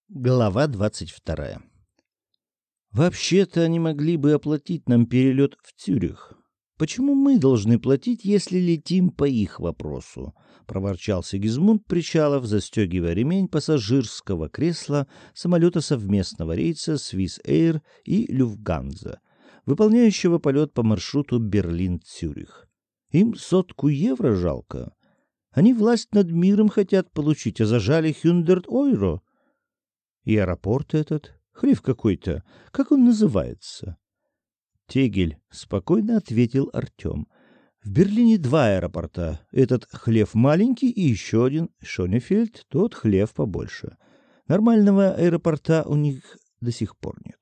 Глава 22. Вообще-то они могли бы оплатить нам перелет в Цюрих. Почему мы должны платить, если летим по их вопросу? Проворчал Сигизмунд Причалов, застегивая ремень пассажирского кресла самолета совместного рейса Swiss Air и Люфтганза, выполняющего полет по маршруту Берлин-Цюрих. Им 100 евро жалко. Они власть над миром хотят получить, а зажали 100 евро. И аэропорт этот, хлев какой-то, как он называется? Тегель, спокойно ответил Артем. В Берлине 2 аэропорта. Этот хлев маленький и еще один, Шонефельд, тот хлев побольше. Нормального аэропорта у них до сих пор нет.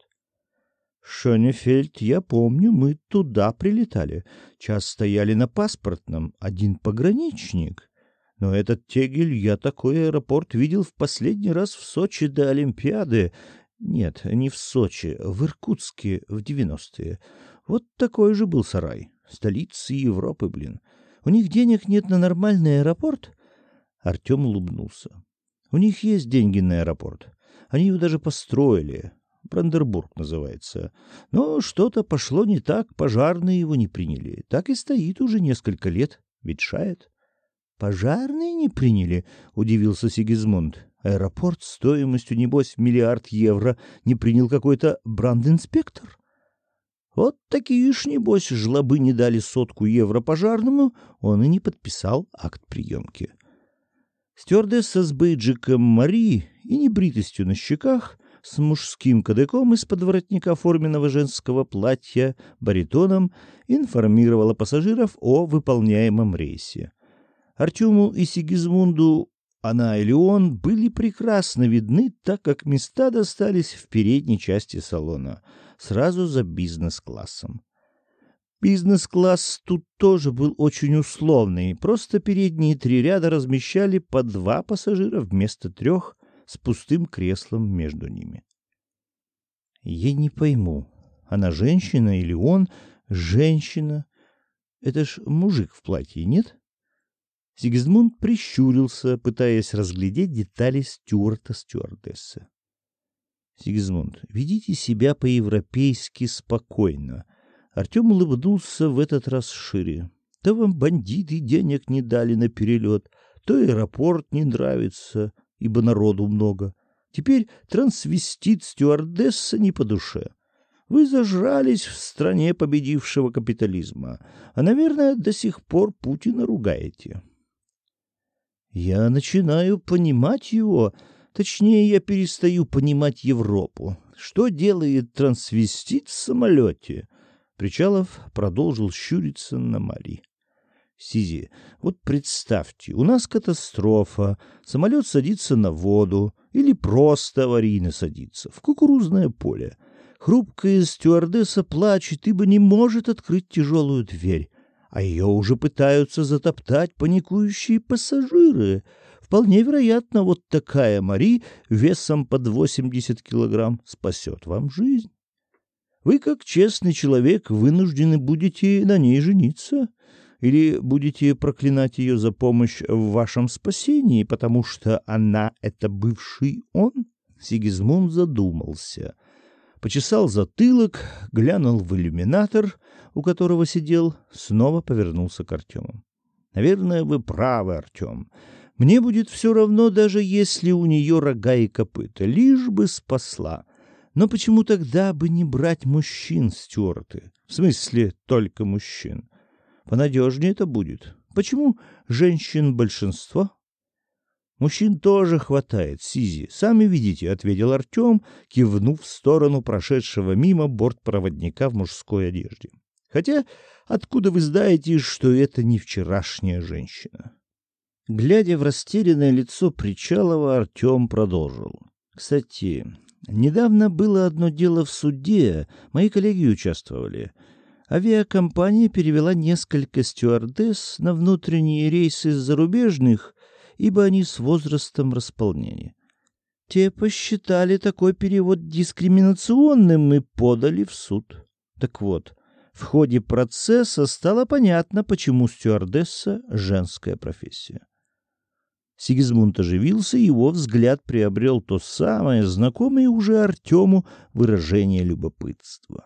Шонефельд, я помню, мы туда прилетали. Час стояли на паспортном, один пограничник. Но этот Тегель, я такой аэропорт видел в последний раз в Сочи до Олимпиады. Нет, не в Сочи, в Иркутске в 90-е. Вот такой же был сарай. Столица Европы, блин. У них денег нет на нормальный аэропорт? Артем улыбнулся. У них есть деньги на аэропорт. Они его даже построили. Бранденбург называется. Но что-то пошло не так, пожарные его не приняли. Так и стоит уже несколько лет, ветшает. Пожарные не приняли, удивился Сигизмунд. Аэропорт стоимостью небось 1 миллиард евро не принял какой-то брандинспектор. Вот такие ж небось жлобы не дали 100 евро пожарному, он и не подписал акт приемки. Стюардесса с бейджиком Мари и небритостью на щеках, с мужским кадыком из-под воротника форменного женского платья, баритоном информировала пассажиров о выполняемом рейсе. Артему и Сигизмунду она или он были прекрасно видны, так как места достались в передней части салона, сразу за бизнес-классом. Бизнес-класс тут тоже был очень условный, просто передние 3 ряда размещали по 2 пассажира вместо 3 с пустым креслом между ними. Я не пойму, она женщина или он женщина? Это ж мужик в платье, нет? Сигизмунд прищурился, пытаясь разглядеть детали стюарда-стюардессы. Сигизмунд, ведите себя по-европейски спокойно. Артем улыбнулся в этот раз шире. Да вам бандиты денег не дали на перелет, то аэропорт не нравится, ибо народу много. Теперь трансвестит-стюардесса не по душе. Вы зажрались в стране победившего капитализма, а, наверное, до сих пор Путина ругаете. Я начинаю понимать его, точнее, я перестаю понимать Европу. Что делает трансвестит в самолете? Причалов продолжил щуриться на Мари. Сизи, вот представьте, у нас катастрофа, самолет садится на воду или просто аварийно садится в кукурузное поле. Хрупкая стюардесса плачет, ибо не может открыть тяжелую дверь. А ее уже пытаются затоптать паникующие пассажиры. Вполне вероятно, вот такая Мари весом под 80 килограмм спасет вам жизнь. Вы, как честный человек, вынуждены будете на ней жениться или будете проклинать ее за помощь в вашем спасении, потому что она — это бывший он? Сигизмунд задумался. Почесал затылок, глянул в иллюминатор, у которого сидел, снова повернулся к Артему. Наверное, вы правы, Артем. Мне будет все равно, даже если у нее рога и копыта, лишь бы спасла. Но почему тогда бы не брать мужчин, стюарты? В смысле, только мужчин. Понадежнее это будет. Почему женщин большинство? Мужчин тоже хватает, Сизи. Сами видите, — ответил Артем, кивнув в сторону прошедшего мимо бортпроводника в мужской одежде. Хотя откуда вы знаете, что это не вчерашняя женщина? Глядя в растерянное лицо Причалова, Артем продолжил. Кстати, недавно было одно дело в суде, мои коллеги участвовали. Авиакомпания перевела несколько стюардесс на внутренние рейсы с зарубежных, ибо они с возрастом располнения. Те посчитали такой перевод дискриминационным и подали в суд. Так вот, в ходе процесса стало понятно, почему стюардесса — женская профессия. Сигизмунд оживился, и его взгляд приобрел то самое знакомое уже Артему выражение любопытства.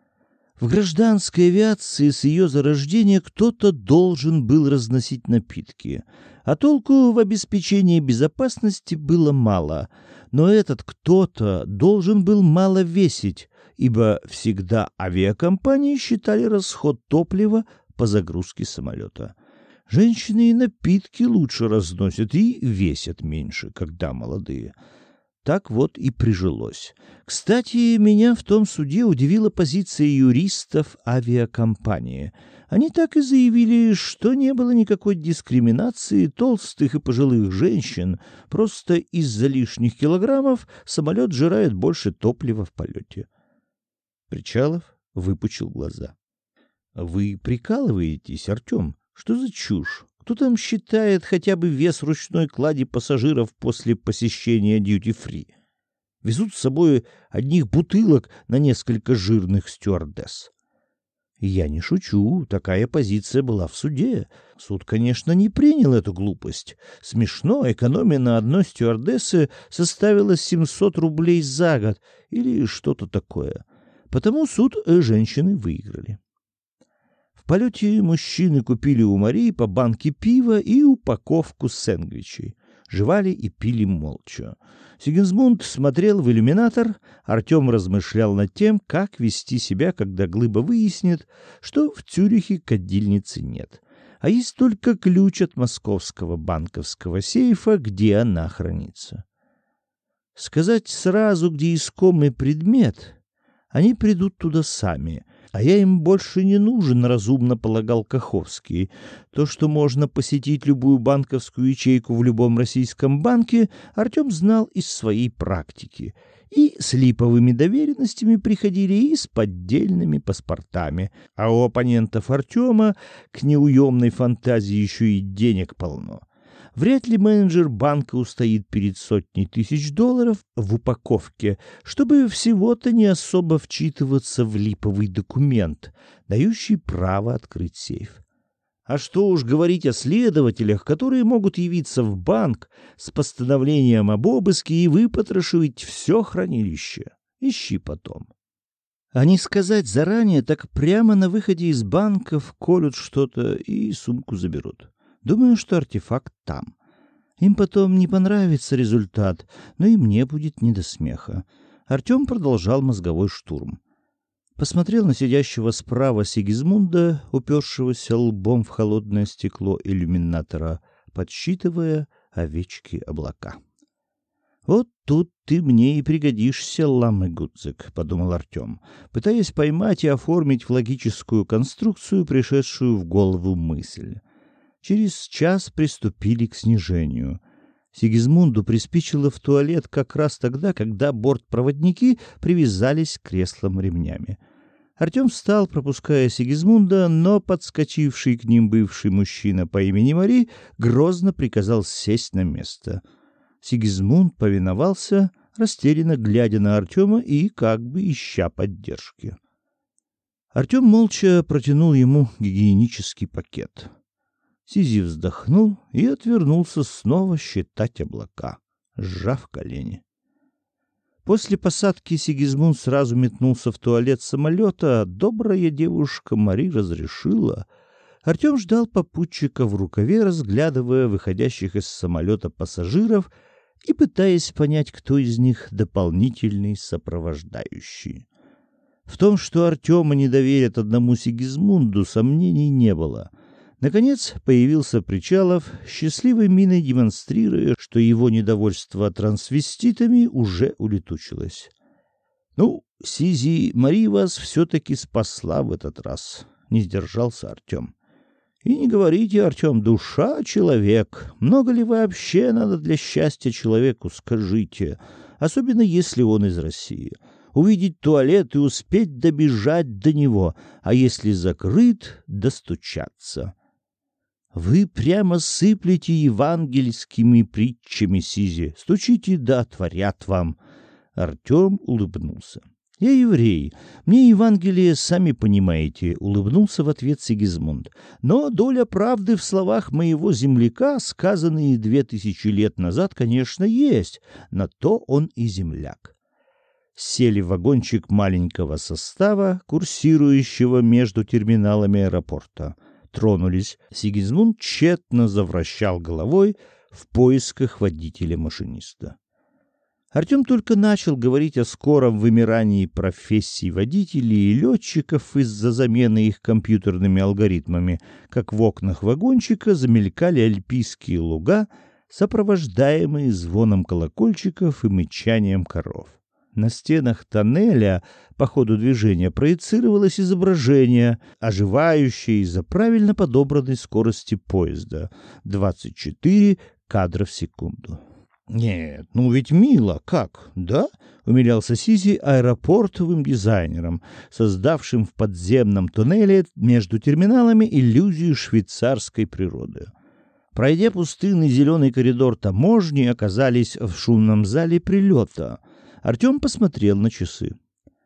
В гражданской авиации с ее зарождения кто-то должен был разносить напитки, а толку в обеспечении безопасности было мало. Но этот кто-то должен был мало весить, ибо всегда авиакомпании считали расход топлива по загрузке самолета. Женщины и напитки лучше разносят и весят меньше, когда молодые. Так вот и прижилось. Кстати, меня в том суде удивила позиция юристов авиакомпании. Они так и заявили, что не было никакой дискриминации толстых и пожилых женщин, просто из-за лишних килограммов самолет жирает больше топлива в полете. Причалов выпучил глаза. — Вы прикалываетесь, Артем? Что за чушь? Кто там считает хотя бы вес ручной клади пассажиров после посещения дьюти-фри? Везут с собой одних бутылок на несколько жирных стюардесс. Я не шучу, такая позиция была в суде. Суд, конечно, не принял эту глупость. Смешно, экономия на одной стюардессе составила 700 рублей за год или что-то такое. Потому суд женщины выиграли. В полете мужчины купили у Марии по банке пива и упаковку сэндвичей. Жевали и пили молча. Сигизмунд смотрел в иллюминатор, Артем размышлял над тем, как вести себя, когда Глыба выяснит, что в Цюрихе кадильницы нет, а есть только ключ от московского банковского сейфа, где она хранится. Сказать сразу, где искомый предмет, они придут туда сами, а я им больше не нужен, разумно полагал Каховский. То, что можно посетить любую банковскую ячейку в любом российском банке, Артем знал из своей практики. И с липовыми доверенностями приходили, и с поддельными паспортами. А у оппонентов Артема к неуемной фантазии еще и денег полно. Вряд ли менеджер банка устоит перед сотней тысяч долларов в упаковке, чтобы всего-то не особо вчитываться в липовый документ, дающий право открыть сейф. А что уж говорить о следователях, которые могут явиться в банк с постановлением об обыске и выпотрошить все хранилище. Ищи потом. А не сказать заранее, так прямо на выходе из банка вколют что-то и сумку заберут. Думаю, что артефакт там. Им потом не понравится результат, но и мне будет не до смеха. Артем продолжал мозговой штурм. Посмотрел на сидящего справа Сигизмунда, упершегося лбом в холодное стекло иллюминатора, подсчитывая овечки облака. «Вот тут ты мне и пригодишься, Ламы Гудзик», — подумал Артем, пытаясь поймать и оформить в логическую конструкцию пришедшую в голову мысль. Через час приступили к снижению. Сигизмунду приспичило в туалет как раз тогда, когда бортпроводники привязались к креслам ремнями. Артем встал, пропуская Сигизмунда, но подскочивший к ним бывший мужчина по имени Мари грозно приказал сесть на место. Сигизмунд повиновался, растерянно глядя на Артема и как бы ища поддержки. Артем молча протянул ему гигиенический пакет. Сизи вздохнул и отвернулся снова считать облака, сжав колени. После посадки Сигизмунд сразу метнулся в туалет самолета, а добрая девушка Мари разрешила. Артем ждал попутчика в рукаве, разглядывая выходящих из самолета пассажиров и пытаясь понять, кто из них дополнительный сопровождающий. В том, что Артема не доверят одному Сигизмунду, сомнений не было. Наконец появился Причалов, счастливой миной демонстрируя, что его недовольство трансвеститами уже улетучилось. — Ну, Сизи, Мари вас все-таки спасла в этот раз, — не сдержался Артем. — И не говорите, Артем, душа — человек. Много ли вообще надо для счастья человеку, скажите, особенно если он из России. Увидеть туалет и успеть добежать до него, а если закрыт — достучаться. Вы прямо сыплете евангельскими притчами, Сизи. Стучите, да отворят вам. Артем улыбнулся. Я еврей. Мне Евангелие, сами понимаете, улыбнулся в ответ Сигизмунд. Но доля правды в словах моего земляка, сказанные 2000 лет назад, конечно, есть. На то он и земляк. Сели в вагончик маленького состава, курсирующего между терминалами аэропорта. Тронулись. Сигизмунд тщетно завращал головой в поисках водителя-машиниста. Артем только начал говорить о скором вымирании профессий водителей и летчиков из-за замены их компьютерными алгоритмами, как в окнах вагончика замелькали альпийские луга, сопровождаемые звоном колокольчиков и мычанием коров. На стенах тоннеля по ходу движения проецировалось изображение, оживающее из-за правильно подобранной скорости поезда — 24 кадра в секунду. «Нет, ну ведь мило, как, да?» — умилялся Сизи аэропортовым дизайнером, создавшим в подземном туннеле между терминалами иллюзию швейцарской природы. Пройдя пустынный зеленый коридор таможни, оказались в шумном зале прилета. Артем посмотрел на часы.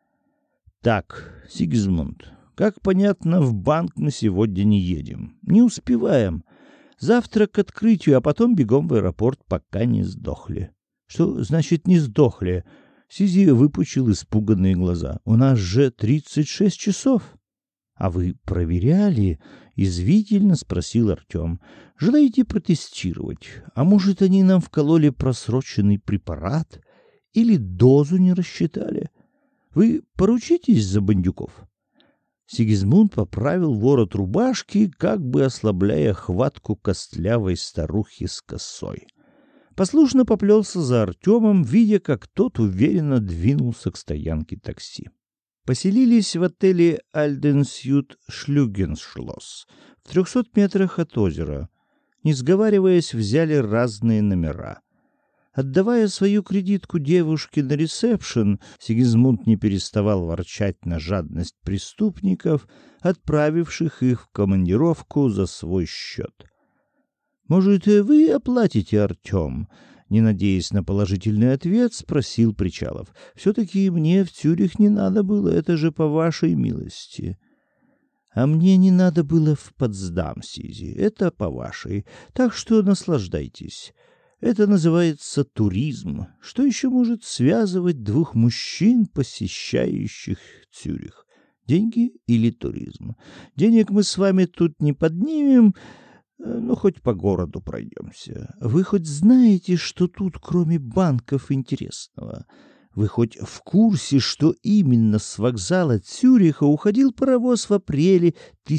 «Так, Сигизмунд, как понятно, в банк мы сегодня не едем. Не успеваем. Завтра к открытию, а потом бегом в аэропорт, пока не сдохли». «Что значит не сдохли?» Сизи выпучил испуганные глаза. «У нас же 36 часов». «А вы проверяли?» — язвительно спросил Артем. «Желаете протестировать? А может, они нам вкололи просроченный препарат? Или дозу не рассчитали? Вы поручитесь за бандюков?» Сигизмунд поправил ворот рубашки, как бы ослабляя хватку костлявой старухи с косой. Послушно поплелся за Артемом, видя, как тот уверенно двинулся к стоянке такси. Поселились в отеле «Альденсьют Шлюгеншлосс» в 300 метрах от озера. Не сговариваясь, взяли разные номера. Отдавая свою кредитку девушке на ресепшн, Сигизмунд не переставал ворчать на жадность преступников, отправивших их в командировку за свой счет. «Может, вы оплатите, Артем?» Не надеясь на положительный ответ, спросил Причалов. «Все-таки мне в Цюрих не надо было, это же по вашей милости». «А мне не надо было в Потсдам, Сизи, это по вашей, так что наслаждайтесь». Это называется туризм. Что еще может связывать двух мужчин, посещающих Цюрих? Деньги или туризм? Денег мы с вами тут не поднимем, но хоть по городу пройдемся. Вы хоть знаете, что тут кроме банков интересного? Вы хоть в курсе, что именно с вокзала Цюриха уходил паровоз в апреле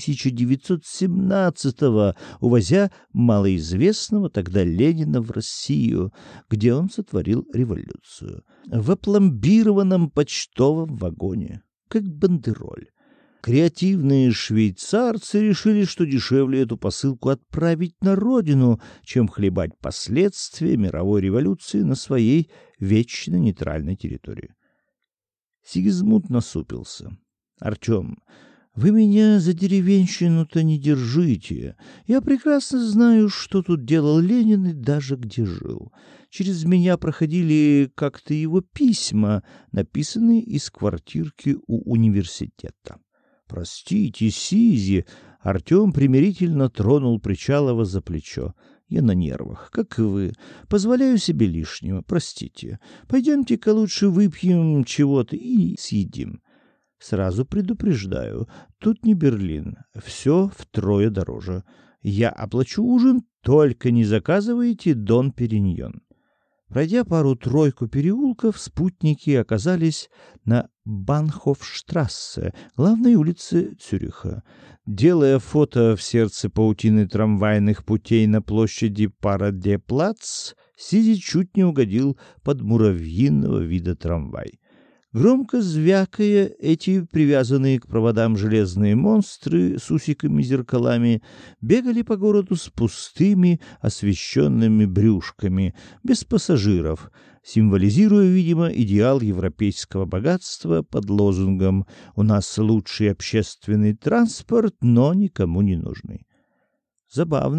1917-го, увозя малоизвестного тогда Ленина в Россию, где он сотворил революцию, в опломбированном почтовом вагоне, как бандероль? Креативные швейцарцы решили, что дешевле эту посылку отправить на родину, чем хлебать последствия мировой революции на своей вечно нейтральной территории. Сигизмунд насупился. «Артем, вы меня за деревенщину-то не держите. Я прекрасно знаю, что тут делал Ленин и даже где жил. Через меня проходили как-то его письма, написанные из квартирки у университета». «Простите, Сизи!» — Артем примирительно тронул Причалова за плечо. «Я на нервах, как и вы. Позволяю себе лишнего, простите. Пойдемте-ка лучше выпьем чего-то и съедим. Сразу предупреждаю, тут не Берлин, все втрое дороже. Я оплачу ужин, только не заказывайте Дон Периньон». Пройдя пару-тройку переулков, спутники оказались на Банхофштрассе, главной улице Цюриха. Делая фото в сердце паутины трамвайных путей на площади Параде-Плац, Сизи чуть не угодил под муравьиного вида трамвай. Громко звякая, эти привязанные к проводам железные монстры с усиками-зеркалами бегали по городу с пустыми освещенными брюшками, без пассажиров, символизируя, видимо, идеал европейского богатства под лозунгом «У нас лучший общественный транспорт, но никому не нужный». Забавно,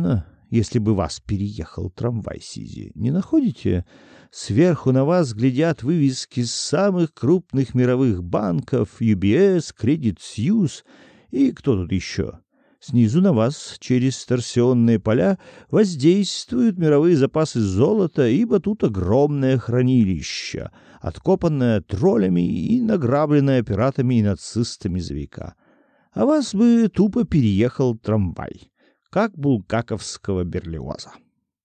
если бы вас переехал трамвай, Сизи. Не находите? Сверху на вас глядят вывески самых крупных мировых банков: UBS, Credit Suisse и кто тут еще. Снизу на вас через торсионные поля воздействуют мировые запасы золота, ибо тут огромное хранилище, откопанное троллями и награбленное пиратами и нацистами за века. А вас бы тупо переехал трамвай, как булгаковского Берлиоза.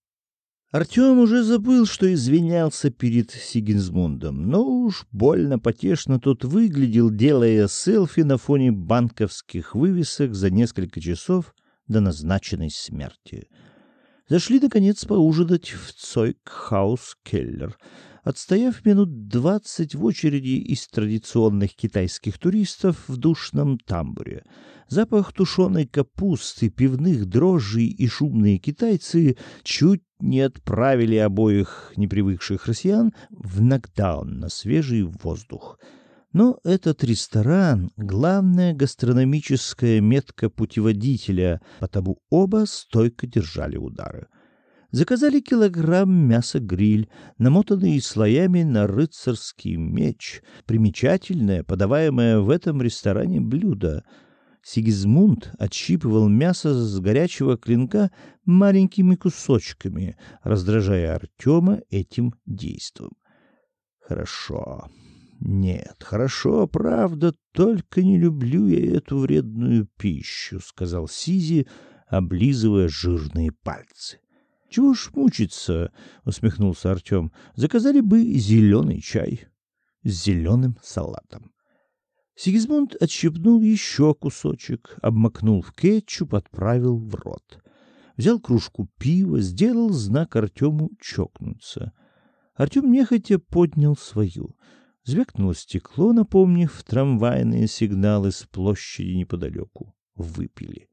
Артем уже забыл, что извинялся перед Сигизмундом, но уж больно потешно тот выглядел, делая селфи на фоне банковских вывесок за несколько часов до назначенной смерти. Зашли, наконец, поужинать в Цойгхаус-Келлер, отстояв минут 20 в очереди из традиционных китайских туристов в душном тамбуре. Запах тушеной капусты, пивных дрожжей и шумные китайцы чуть не отправили обоих непривыкших россиян в нокдаун на свежий воздух. Но этот ресторан — главная гастрономическая метка путеводителя, потому оба стойко держали удары. Заказали килограмм мяса-гриль, намотанный слоями на рыцарский меч, примечательное, подаваемое в этом ресторане блюдо. Сигизмунд отщипывал мясо с горячего клинка маленькими кусочками, раздражая Артема этим действом. «Хорошо. Нет, хорошо, правда, только не люблю я эту вредную пищу», — сказал Сизи, облизывая жирные пальцы. «Чего ж мучиться?» — усмехнулся Артем. «Заказали бы зеленый чай с зеленым салатом». Сигизмунд отщипнул еще кусочек, обмакнул в кетчуп, отправил в рот. Взял кружку пива, сделал знак Артему чокнуться. Артем нехотя поднял свою. Звякнуло стекло, напомнив трамвайные сигналы с площади неподалеку. Выпили.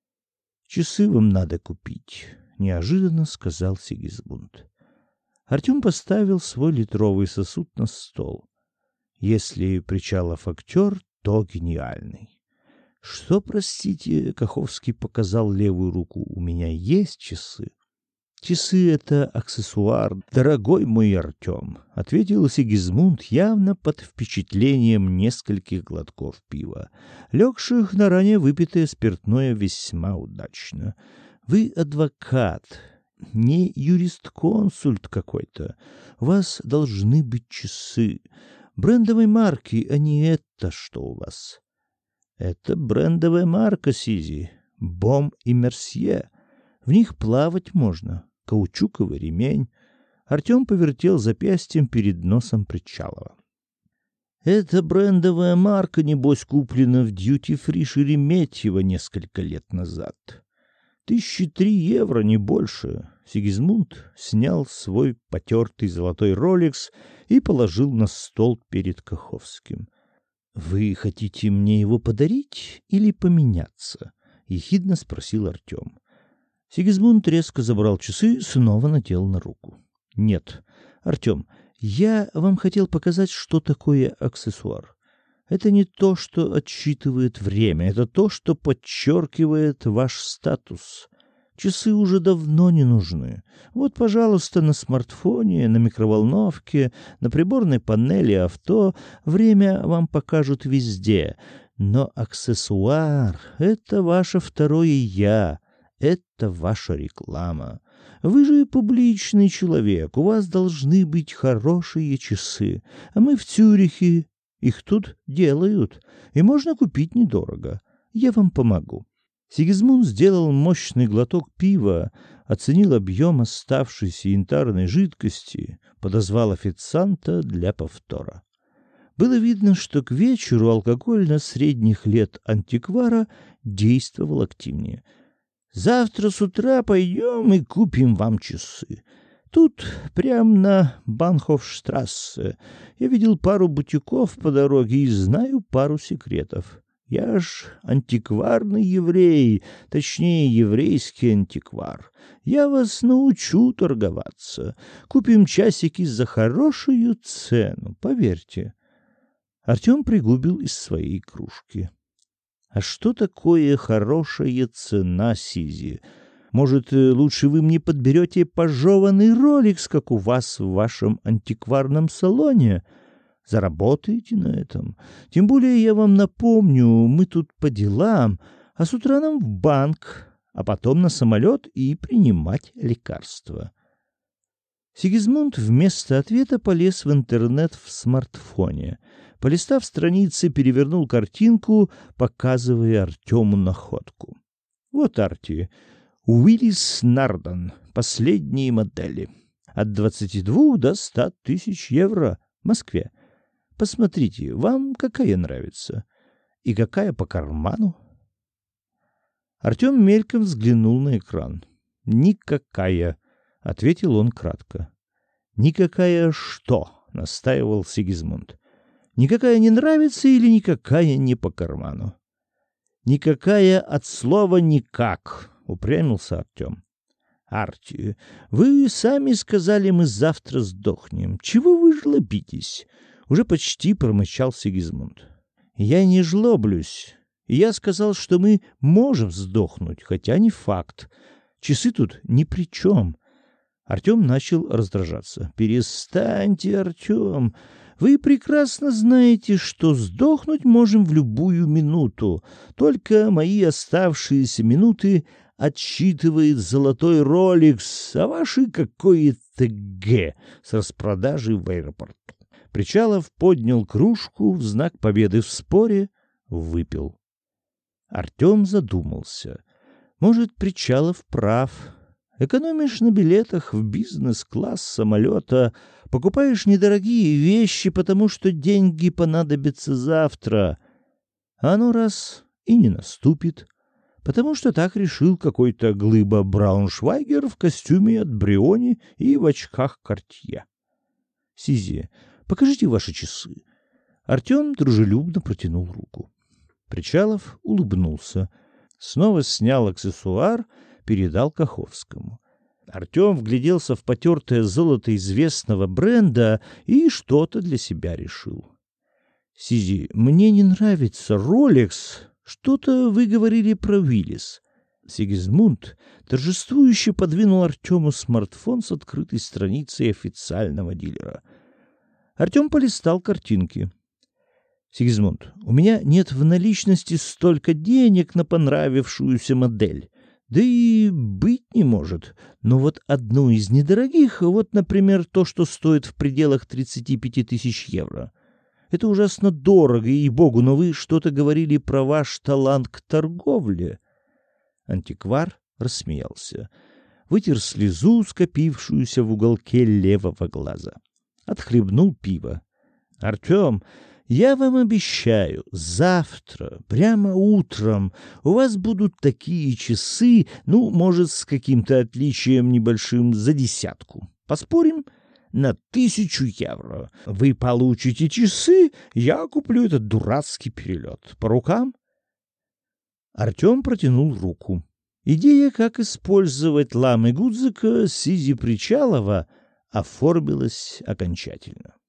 «Часы вам надо купить», — неожиданно сказал Сигизмунд. Артем поставил свой литровый сосуд на стол. Если Причалов актер, то гениальный. Что, простите, Каховский показал левую руку, у меня есть часы. Часы — это аксессуар, дорогой мой Артем, — ответил Сигизмунд, явно под впечатлением нескольких глотков пива, легших на ранее выпитое спиртное весьма удачно. Вы адвокат, не юрист-консульт какой-то. У вас должны быть часы брендовой марки, а не это, что у вас. Это брендовая марка, Сизи, Бом и Мерсье. В них плавать можно. Каучуковый ремень. Артем повертел запястьем перед носом Причалова. Эта брендовая марка, небось, куплена в дьюти-фри Шереметьево несколько лет назад. 1003 евро, не больше. Сигизмунд снял свой потертый золотой роликс и положил на стол перед Каховским. — Вы хотите мне его подарить или поменяться? — ехидно спросил Артем. Сигизмунд резко забрал часы, снова надел на руку. — Нет, Артем, я вам хотел показать, что такое аксессуар. Это не то, что отсчитывает время, это то, что подчеркивает ваш статус. Часы уже давно не нужны. Вот, пожалуйста, на смартфоне, на микроволновке, на приборной панели авто время вам покажут везде. Но аксессуар — это ваше второе «я», это ваша реклама. Вы же публичный человек, у вас должны быть хорошие часы. А мы в Цюрихе, их тут делают, и можно купить недорого. Я вам помогу. Сигизмунд сделал мощный глоток пива, оценил объем оставшейся янтарной жидкости, подозвал официанта для повтора. Было видно, что к вечеру алкоголь на средних лет антиквара действовал активнее. «Завтра с утра пойдем и купим вам часы. Тут, прямо на Банхофштрассе, я видел пару бутиков по дороге и знаю пару секретов. Я ж антикварный еврей, точнее, еврейский антиквар. Я вас научу торговаться. Купим часики за хорошую цену, поверьте». Артем пригубил из своей кружки. — А что такое хорошая цена, Сизи? Может, лучше вы мне подберете пожеванный роликс, как у вас в вашем антикварном салоне? Заработаете на этом. Тем более, я вам напомню, мы тут по делам, а с утра нам в банк, а потом на самолет и принимать лекарства». Сигизмунд вместо ответа полез в интернет в смартфоне. Полистав страницы, перевернул картинку, показывая Артему находку. Вот, Арти, Уиллис Нардон, последние модели. От 22 до 100 тысяч евро в Москве. Посмотрите, вам какая нравится? И какая по карману? Артем мельком взглянул на экран. «Никакая», — ответил он кратко. «Никакая что?» — настаивал Сигизмунд. «Никакая не нравится или никакая не по карману?» «Никакая от слова «никак», — упрямился Артем. «Арти, вы сами сказали, мы завтра сдохнем. Чего вы жлобитесь?» — уже почти промычал Сигизмунд. «Я не жлоблюсь. Я сказал, что мы можем сдохнуть, хотя не факт. Часы тут ни при чем». Артем начал раздражаться. «Перестаньте, Артем. Вы прекрасно знаете, что сдохнуть можем в любую минуту. Только мои оставшиеся минуты отсчитывает золотой роликс, а ваши какое-то Г с распродажей в аэропорту». Причалов поднял кружку в знак победы в споре, выпил. Артем задумался. Может, Причалов прав. Экономишь на билетах в бизнес-класс самолета, покупаешь недорогие вещи, потому что деньги понадобятся завтра. А оно раз и не наступит, потому что так решил какой-то глыба Брауншвайгер в костюме от Бриони и в очках Кортье. «Сизи, покажите ваши часы». Артем дружелюбно протянул руку. Причалов улыбнулся, снова снял аксессуар, передал Каховскому. Артем вгляделся в потертое золото известного бренда и что-то для себя решил. «Сизи, мне не нравится Rolex. Что-то вы говорили про Уиллис». Сигизмунд торжествующе подвинул Артему смартфон с открытой страницей официального дилера. Артем полистал картинки. «Сигизмунд, у меня нет в наличности столько денег на понравившуюся модель. Да и быть не может. Но вот одну из недорогих, вот, например, то, что стоит в пределах 35 тысяч евро. Это ужасно дорого, ей-богу, но вы что-то говорили про ваш талант к торговле». Антиквар рассмеялся, вытер слезу, скопившуюся в уголке левого глаза. Отхлебнул пиво. «Артем, я вам обещаю, завтра, прямо утром, у вас будут такие часы, ну, может, с каким-то отличием небольшим, за 10. Поспорим? На 1000 евро. Вы получите часы, я куплю этот дурацкий перелет. По рукам?» Артем протянул руку. Идея, как использовать ламы Гудзика Сизи Причалова, оформилась окончательно.